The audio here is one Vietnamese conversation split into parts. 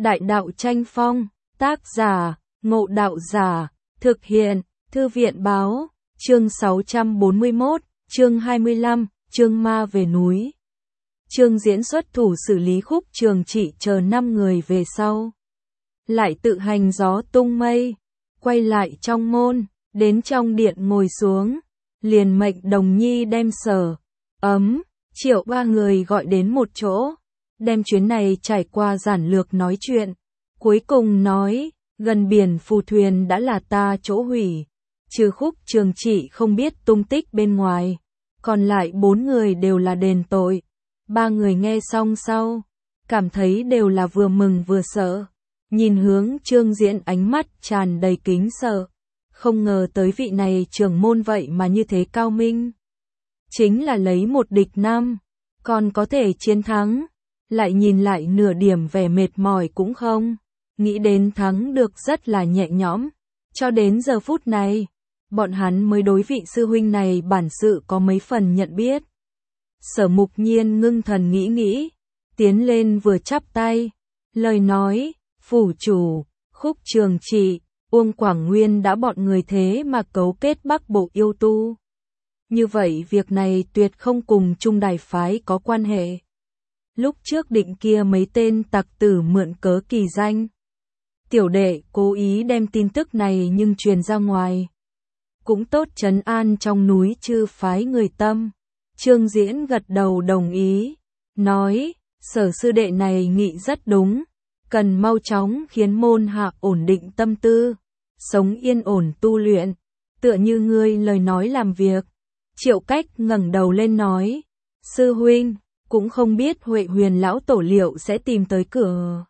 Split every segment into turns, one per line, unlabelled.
Đại đạo tranh phong, tác giả, Ngộ Đạo Giả, thực hiện, Thư viện báo, chương 641, chương 25, chương ma về núi. Chương diễn xuất thủ xử lý Khúc Trường Trị chờ 5 người về sau. Lại tự hành gió tung mây, quay lại trong môn, đến trong điện ngồi xuống, liền mệnh Đồng Nhi đem Sở, Ấm, Triệu 3 người gọi đến một chỗ, đem chuyến này trải qua giản lược nói chuyện, cuối cùng nói, gần biển phù thuyền đã là ta chỗ hủy, trừ Khúc Trường Trị không biết tung tích bên ngoài, còn lại 4 người đều là đền tội. 3 người nghe xong sau, cảm thấy đều là vừa mừng vừa sợ, nhìn hướng Trương Diễn ánh mắt tràn đầy kính sợ, không ngờ tới vị này trưởng môn vậy mà như thế cao minh. Chính là lấy một địch 5, còn có thể chiến thắng, lại nhìn lại nửa điểm vẻ mệt mỏi cũng không, nghĩ đến thắng được rất là nhẹ nhõm, cho đến giờ phút này, bọn hắn mới đối vị sư huynh này bản sự có mấy phần nhận biết. Sở Mục Nhiên ngưng thần nghĩ, tiến lên vừa chắp tay, lời nói, phủ chủ, Khúc Trường Trị, Uông Quảng Nguyên đã bọn người thế mà cấu kết Bắc Bộ yêu tu. Như vậy việc này tuyệt không cùng Trung Đài phái có quan hệ. Lúc trước định kia mấy tên tặc tử mượn cớ kỳ danh. Tiểu đệ cố ý đem tin tức này nhưng truyền ra ngoài. Cũng tốt trấn an trong núi chư phái người tâm. Trương Diễn gật đầu đồng ý, nói, Sở sư đệ này nghĩ rất đúng, cần mau chóng khiến môn hạ ổn định tâm tư, sống yên ổn tu luyện, tựa như ngươi lời nói làm việc. Triệu Cách ngẩng đầu lên nói, sư huynh, cũng không biết Huệ Huyền lão tổ liệu sẽ tìm tới cửa.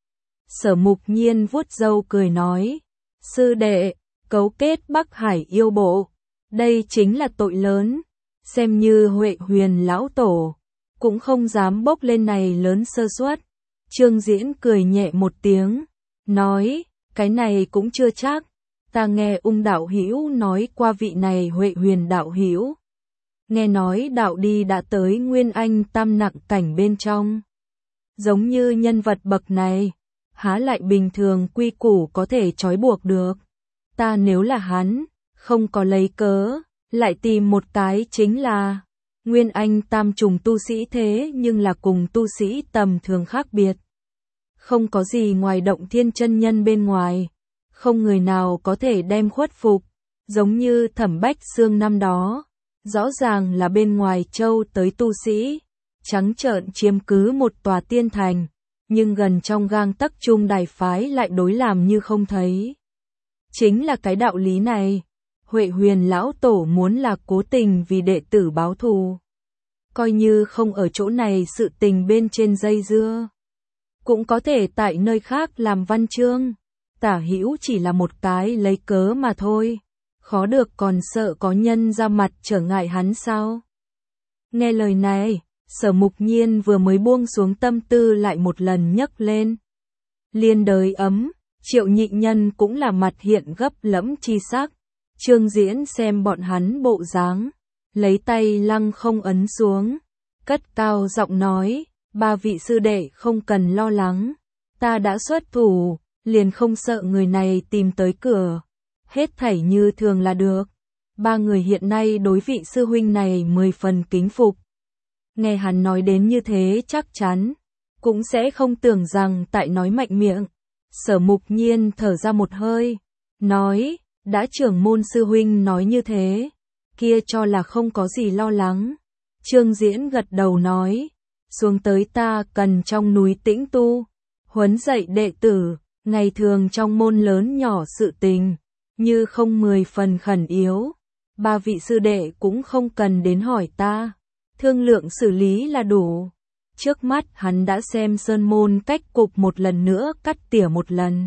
Sở Mục Nhiên vuốt râu cười nói, sư đệ, cấu kết Bắc Hải yêu bộ, đây chính là tội lớn. Xem như Huệ Huyền lão tổ, cũng không dám bốc lên này lớn sơ suất. Trương Diễn cười nhẹ một tiếng, nói, cái này cũng chưa chắc, ta nghe Ung đạo hữu nói qua vị này Huệ Huyền đạo hữu. Nghe nói đạo đi đã tới Nguyên Anh tam nặng cảnh bên trong. Giống như nhân vật bậc này, há lại bình thường quy củ có thể trói buộc được. Ta nếu là hắn, không có lấy cớ, lại tìm một cái chính là Nguyên Anh tam trùng tu sĩ thế nhưng là cùng tu sĩ tầm thường khác biệt. Không có gì ngoài Động Thiên chân nhân bên ngoài, không người nào có thể đem khuất phục, giống như Thẩm Bách Xương năm đó, rõ ràng là bên ngoài châu tới tu sĩ, trắng trợn chiếm cứ một tòa tiên thành, nhưng gần trong gang tấc Trung Đài phái lại đối làm như không thấy. Chính là cái đạo lý này. Huệ Huyền lão tổ muốn là cố tình vì đệ tử báo thù. Coi như không ở chỗ này sự tình bên trên dây dưa. Cũng có thể tại nơi khác làm văn chương. Tả hữu chỉ là một cái lấy cớ mà thôi. Khó được còn sợ có nhân ra mặt trở ngại hắn sao. Nghe lời này, Sở Mục Nhiên vừa mới buông xuống tâm tư lại một lần nhấc lên. Liên Đới Ấm, Triệu Nhị Nhân cũng là mặt hiện gấp lẫm chi sắc. Trương Diễn xem bọn hắn bộ dáng, lấy tay lăng không ấn xuống, cất cao giọng nói, 3 vị sư đệ không cần lo lắng, ta đã xuất thủ, liền không sợ người này tìm tới cửa, hết thảy như thường là được. 3 người hiện nay đối vị sư huynh này 10 phần kính phục. Nghe hắn nói đến như thế chắc chắn, cũng sẽ không tưởng rằng tại nói mạnh miệng. Sở Mục Nhiên thở ra một hơi, nói, đã trưởng môn sư huynh nói như thế, kia cho là không có gì lo lắng. Trương Diễn gật đầu nói, xuống tới ta cần trong núi tĩnh tu, huấn dạy đệ tử, ngày thường trong môn lớn nhỏ sự tình, như không 10 phần khẩn yếu. 3 vị sư đệ cũng không cần đến hỏi ta, thương lượng xử lý là đủ. Trước mắt hắn đã xem sơn môn cách cục một lần nữa cắt tỉa một lần.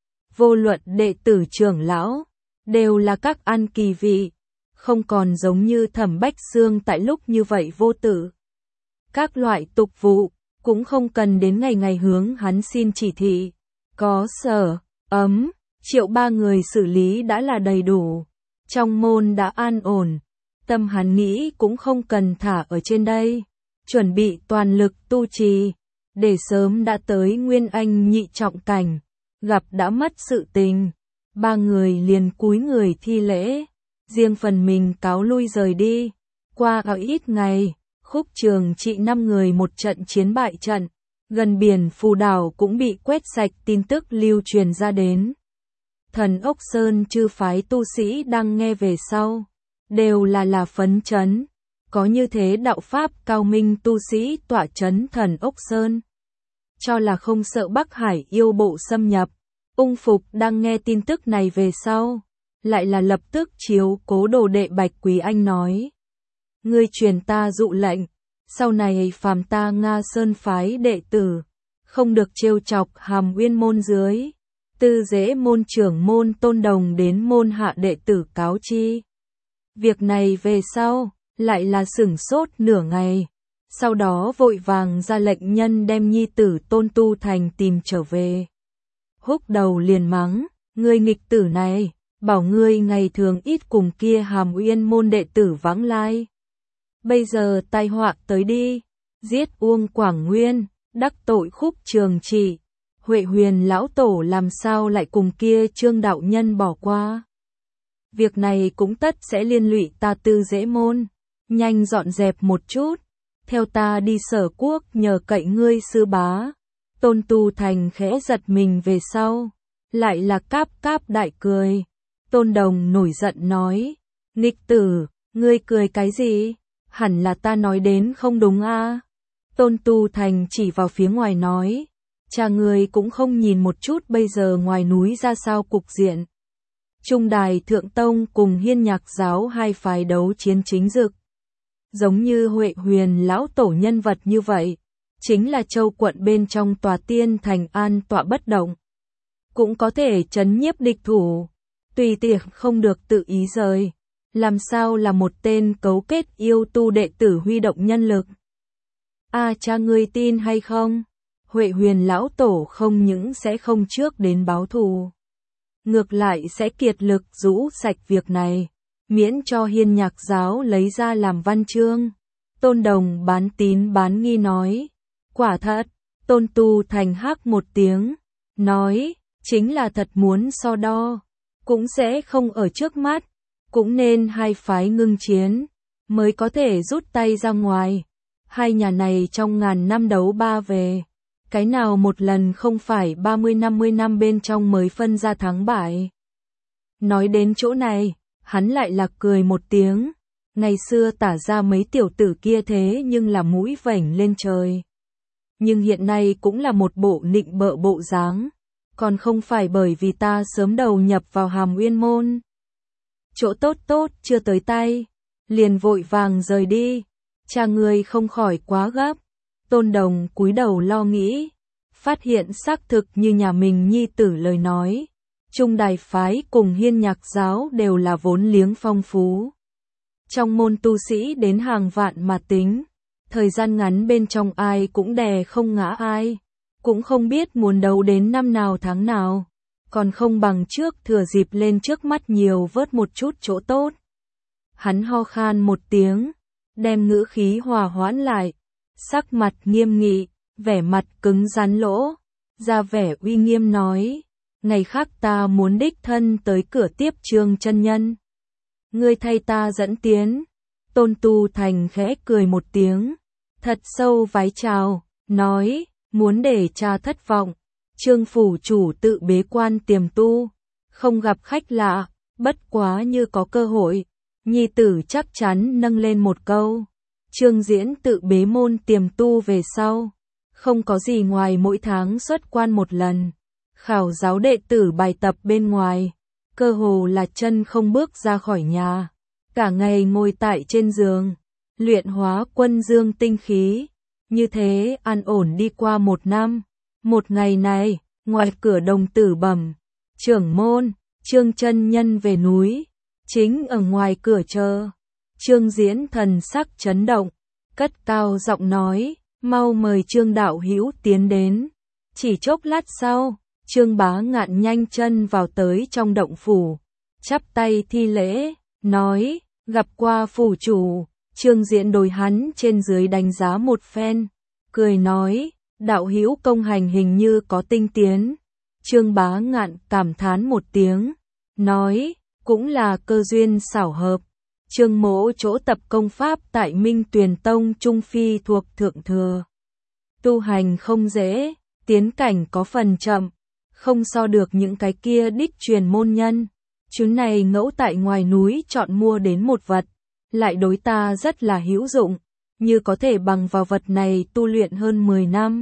Vô luận đệ tử trưởng lão, đều là các ăn kỳ vị, không còn giống như Thẩm Bách Xương tại lúc như vậy vô tử. Các loại tục vụ, cũng không cần đến ngày ngày hướng hắn xin chỉ thị. Có Sở, Ấm, Triệu 3 người xử lý đã là đầy đủ. Trong môn đã an ổn, tâm hắn nghĩ cũng không cần thả ở trên đây. Chuẩn bị toàn lực tu trì, để sớm đã tới Nguyên Anh nhị trọng cảnh, gặp đã mất sự tình. Ba người liền cúi người thi lễ, riêng phần mình cáo lui rời đi. Qua ít ngày, Khúc Trường Trị 5 người một trận chiến bại trận, gần biển Phù Đảo cũng bị quét sạch, tin tức lưu truyền ra đến. Thần Ốc Sơn chư phái tu sĩ đang nghe về sau, đều là phấn chấn, có như thế đạo pháp cao minh tu sĩ tọa chấn Thần Ốc Sơn. Cho là không sợ Bắc Hải yêu bộ xâm nhập. Ung Phục đang nghe tin tức này về sau, lại là lập tức chiếu cố đồ đệ Bạch Quý Anh nói. Ngươi truyền ta dụ lệnh, sau này phàm ta Nga Sơn phái đệ tử, không được trêu chọc Hàm Uyên môn dưới. Tư Dễ môn trưởng môn Tôn Đồng đến môn hạ đệ tử cáo chi. Việc này về sau, lại là sửng sốt nửa ngày. Sau đó vội vàng ra lệnh nhân đem nhi tử Tôn Tu Thành tìm trở về. Húc Đầu liền mắng, ngươi nghịch tử này, bảo ngươi ngày thường ít cùng kia Hàm Uyên môn đệ tử vãng lai. Bây giờ tai họa tới đi, giết Uông Quảng Nguyên, đắc tội Khúc Trường Trị. Huệ Huyền lão tổ làm sao lại cùng kia Trương đạo nhân bỏ qua. Việc này cũng tất sẽ liên lụy ta Tư Dễ môn, nhanh dọn dẹp một chút, theo ta đi Sở Quốc nhờ cậy ngươi sư bá. Tôn Tu Thành khẽ giật mình về sau, lại là cáp cáp đại cười. Tôn Đồng nổi giận nói, nghịch tử, ngươi cười cái gì, hẳn là ta nói đến không đúng a. Tôn Tu Thành chỉ vào phía ngoài nói, cha ngươi cũng không nhìn một chút bây giờ ngoài núi ra sao cục diện. Trung Đài Thượng Tông cùng Hiên Nhạc giáo hai phái đấu chiến chính dực. Giống như Huệ Huyền lão tổ nhân vật như vậy, chính là châu quận bên trong tòa tiên thành an tọa bất động. Cũng có thể trấn nhiếp địch thủ, tùy tiệc không được tự ý rời. Làm sao là một tên cấu kết yêu tu đệ tử huy động nhân lực. Cha ngươi tin hay không? Huệ Huyền lão tổ không những sẽ không trước đến báo thù, ngược lại sẽ kiệt lực rũ sạch việc này, miễn cho Hiên Nhạc giáo lấy ra làm văn chương. Tôn Đồng bán tín bán nghi nói, quả thật. Tôn Tu Thành hắc một tiếng, nói, chính là thật muốn so đo, cũng sẽ không ở trước mắt, cũng nên hai phái ngưng chiến, mới có thể rút tay ra ngoài. Hai nhà này trong ngàn năm đấu ba về, cái nào một lần không phải 30-50 năm bên trong mới phân ra thắng bại. Nói đến chỗ này, hắn lại là cười một tiếng, ngày xưa tả ra mấy tiểu tử kia thế nhưng là mũi vểnh lên trời. Nhưng hiện nay cũng là một bộ nịnh bợ bộ dáng, còn không phải bởi vì ta sớm đầu nhập vào Hàm Uyên môn. Chỗ tốt tốt chưa tới tay, liền vội vàng rời đi, cha ngươi không khỏi quá gấp. Tôn Đồng cúi đầu lo nghĩ, phát hiện xác thực như nhà mình nhi tử lời nói. Trung Đài phái cùng Hiên Nhạc giáo đều là vốn liếng phong phú. Trong môn tu sĩ đến hàng vạn mà tính, thời gian ngắn bên trong ai cũng đè không ngã ai, cũng không biết muốn đấu đến năm nào tháng nào, còn không bằng trước thừa dịp lên trước mắt nhiều vớt một chút chỗ tốt. Hắn ho khan một tiếng, đem ngữ khí hòa hoãn lại, sắc mặt nghiêm nghị, vẻ mặt cứng rắn lỗ, ra vẻ uy nghiêm nói, ngày khác ta muốn đích thân tới cửa tiếp Trương chân nhân. Ngươi thay ta dẫn tiến. Tôn Tu Thành khẽ cười một tiếng, thật sâu vái chào, nói, muốn để cha thất vọng, Trương phủ chủ tự bế quan tiềm tu, không gặp khách lạ, bất quá như có cơ hội, nhi tử chắc chắn nâng lên một câu. Trương Diễn tự bế môn tiềm tu về sau, không có gì ngoài mỗi tháng xuất quan một lần, khảo giáo đệ tử bài tập bên ngoài, cơ hồ là chân không bước ra khỏi nhà, cả ngày ngồi tại trên giường, luyện hóa quân dương tinh khí, như thế an ổn đi qua một năm. Một ngày này, ngoài cửa đồng tử bẩm, trưởng môn, Trương chân nhân về núi, chính ở ngoài cửa chờ. Trương Diễn thần sắc chấn động, cất cao giọng nói, mau mời Trương đạo hữu tiến đến. Chỉ chốc lát sau, Trương Bá Ngạn nhanh chân vào tới trong động phủ, chắp tay thi lễ, nói, gặp qua phủ chủ. Trương Diễn đối hắn trên dưới đánh giá một phen, cười nói, Đạo hữu công hành hình như có tinh tiến. Trương Bá Ngạn cảm thán một tiếng, nói, cũng là cơ duyên xảo hợp. Trương mỗ chỗ tập công pháp tại Minh Tuyền Tông Trung Phi thuộc Thượng Thừa. Tu hành không dễ, tiến cảnh có phần chậm, không so được những cái kia đích truyền môn nhân. Chứ này ngẫu tại ngoài núi chọn mua đến một vật, lại đối ta rất là hữu dụng, như có thể bằng vào vật này tu luyện hơn 10 năm.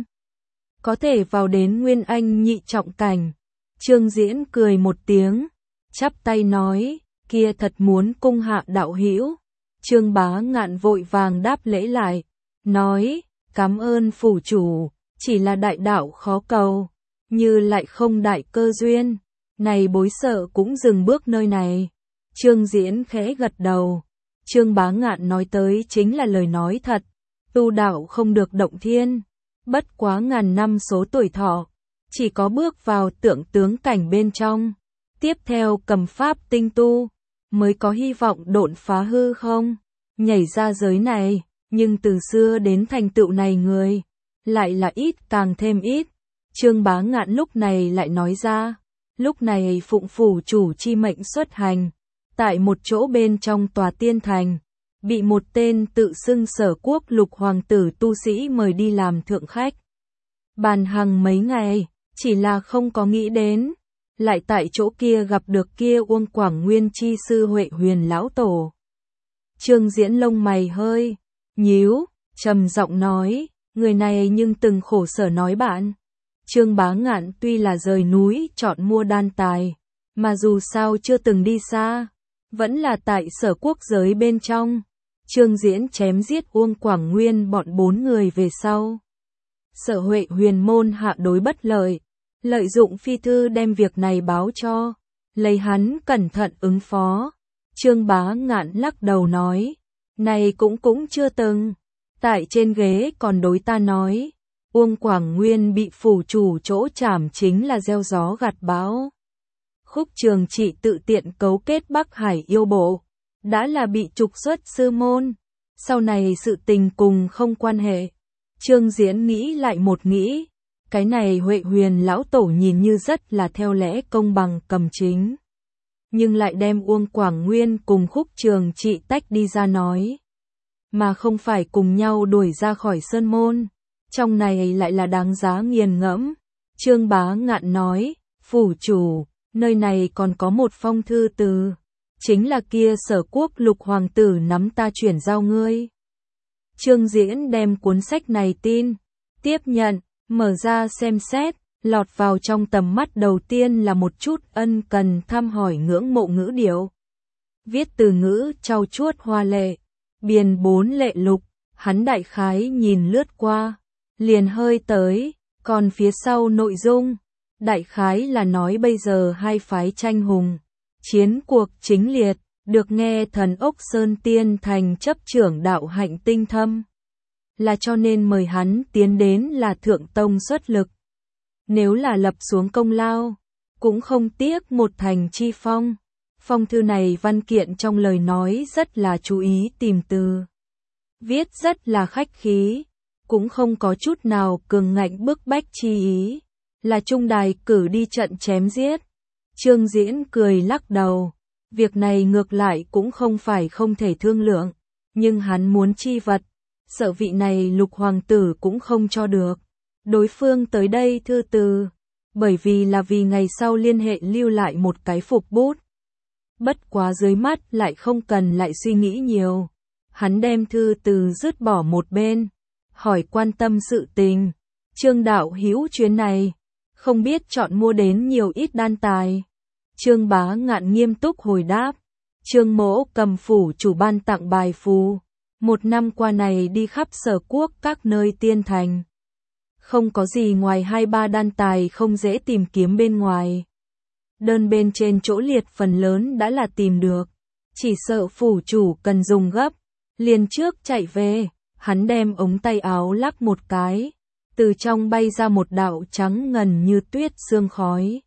Có thể vào đến Nguyên Anh nhị trọng cảnh. Trương Diễn cười một tiếng, chắp tay nói, kia thật muốn cung hạ đạo hữu. Trương Bá Ngạn vội vàng đáp lễ lại, nói, cảm ơn phủ chủ, chỉ là đại đạo khó cầu, như lại không đại cơ duyên, này bối sợ cũng dừng bước nơi này. Trương Diễn khẽ gật đầu, Trương Bá Ngạn nói tới chính là lời nói thật, tu đạo không được động thiên, bất quá ngàn năm số tuổi thọ, chỉ có bước vào tượng tướng cảnh bên trong, tiếp theo cầm pháp tinh tu, mới có hy vọng độn phá hư không, nhảy ra giới này, nhưng từ xưa đến thành tựu này người, lại là ít càng thêm ít. Trương Bá Ngạn lúc này lại nói ra, lúc này phụng phủ chủ chi mệnh xuất hành, tại một chỗ bên trong tòa tiên thành, bị một tên tự xưng Sở Quốc Lục hoàng tử tu sĩ mời đi làm thượng khách. Bàn hàng mấy ngày, chỉ là không có nghĩ đến, lại tại chỗ kia gặp được kia Uông Quảng Nguyên chi sư Huệ Huyền lão tổ. Trương Diễn lông mày hơi nhíu, trầm giọng nói, người này nhưng từng khổ sở nói bạn. Trương Bá Ngạn tuy là rời núi chọn mua đan tài, mà dù sao chưa từng đi xa, vẫn là tại Sở Quốc giới bên trong. Trương Diễn chém giết Uông Quảng Nguyên bọn 4 người về sau. Sở Huệ Huyền môn hạ đối bất lợi, lợi dụng phi thư đem việc này báo cho, lấy hắn cẩn thận ứng phó. Trương Bá Ngạn lắc đầu nói, này cũng chưa từng, tại trên ghế còn đối ta nói, Uông Quảng Nguyên bị phủ chủ chỗ trảm chính là gieo gió gặt bão. Khúc Trường Trị tự tiện cấu kết Bắc Hải yêu bộ, đã là bị trục xuất sư môn, sau này sự tình cùng không quan hệ. Trương Diễn nghĩ lại một nghĩ, cái này Huệ Huyền lão tổ nhìn như rất là theo lẽ công bằng cầm chính, nhưng lại đem Uông Quảng Nguyên cùng Khúc Trường Trị tách đi ra nói, mà không phải cùng nhau đuổi ra khỏi sơn môn, trong này lại là đáng giá nghiền ngẫm. Trương Bá Ngạn nói, phủ chủ, nơi này còn có một phong thư từ, chính là kia Sở Quốc Lục hoàng tử nắm ta chuyển giao ngươi. Trương Diễn đem cuốn sách này tin, tiếp nhận, mở ra xem xét, lọt vào trong tầm mắt đầu tiên là một chút ân cần thăm hỏi ngưỡng mộ ngữ điệu. Viết từ ngữ trau chuốt hoa lệ, biền 4 lệ lục, hắn đại khái nhìn lướt qua, liền hơi tới, còn phía sau nội dung, đại khái là nói bây giờ hai phái tranh hùng, chiến cuộc chính liệt, được nghe thần ốc Sơn Tiên thành chấp trưởng đạo hạnh tinh thâm, là cho nên mời hắn tiến đến là thượng tông xuất lực. Nếu là lập xuống công lao, cũng không tiếc một thành chi phong. Phong thư này văn kiện trong lời nói rất là chú ý tìm từ, viết rất là khách khí, cũng không có chút nào cường ngạnh bức bách chi ý, là trung đài cử đi trận chém giết. Trương Diễn cười lắc đầu, việc này ngược lại cũng không phải không thể thương lượng, nhưng hắn muốn chi vật, sợ vị này Lục hoàng tử cũng không cho được. Đối phương tới đây thư từ, bởi vì là vì ngày sau liên hệ lưu lại một cái phục bút. Bất quá dưới mắt lại không cần lại suy nghĩ nhiều. Hắn đem thư từ dứt bỏ một bên, hỏi quan tâm sự tình. Trương đạo hữu chuyến này, không biết chọn mua đến nhiều ít đan tài. Trương Bá Ngạn nghiêm túc hồi đáp. Trương mỗ cầm phủ chủ ban tặng bài phù. 1 năm qua này đi khắp Sở Quốc các nơi tiên thành. Không có gì ngoài 2-3 đan tài không dễ tìm kiếm bên ngoài. Đơn bên trên chỗ liệt phần lớn đã là tìm được. Chỉ sợ phủ chủ cần dùng gấp. Liền trước chạy về, hắn đem ống tay áo lắc một cái. Từ trong bay ra một đạo trắng ngần như tuyết sương khói.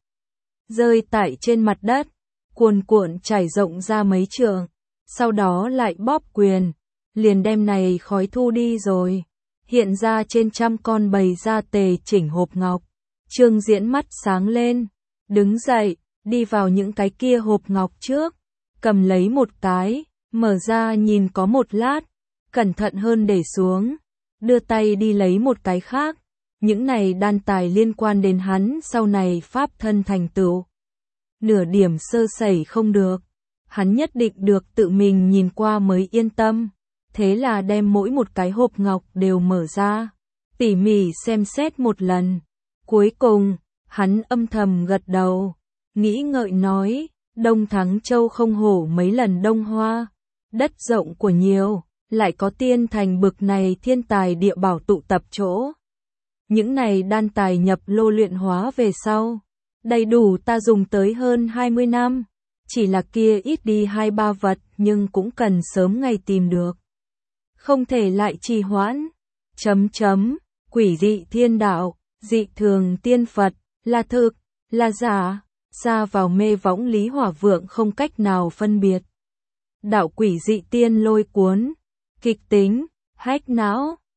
Rơi tại trên mặt đất, cuồn cuộn trải rộng ra mấy trượng. Sau đó lại bóp quyền, liền đem này khói thu đi rồi. hiện ra trên trăm con bày ra tề chỉnh hộp ngọc. Trương Diễn mắt sáng lên, đứng dậy, đi vào những cái kia hộp ngọc trước, cầm lấy một cái, mở ra nhìn có một lát, cẩn thận hơn để xuống, đưa tay đi lấy một cái khác. Những này đan tài liên quan đến hắn sau này pháp thân thành tựu. Nửa điểm sơ sẩy không được, hắn nhất định được tự mình nhìn qua mới yên tâm. Thế là đem mỗi một cái hộp ngọc đều mở ra, tỉ mỉ xem xét một lần. Cuối cùng, hắn âm thầm gật đầu, nghĩ ngợi nói, Đông Thắng Châu không hổ mấy lần Đông Hoa, đất rộng của nhiều, lại có tiên thành bực này thiên tài địa bảo tụ tập chỗ. Những này đan tài nhập lô luyện hóa về sau, đầy đủ ta dùng tới hơn 20 năm, chỉ là kia ít đi 2-3 vật nhưng cũng cần sớm ngày tìm được. Không thể lại trì hoãn. Quỷ dị thiên đạo, dị thường tiên Phật, là thực, là giả, ra vào mê võng Lý Hỏa Vượng không cách nào phân biệt. Đạo quỷ dị tiên lôi cuốn, kịch tính, hách não.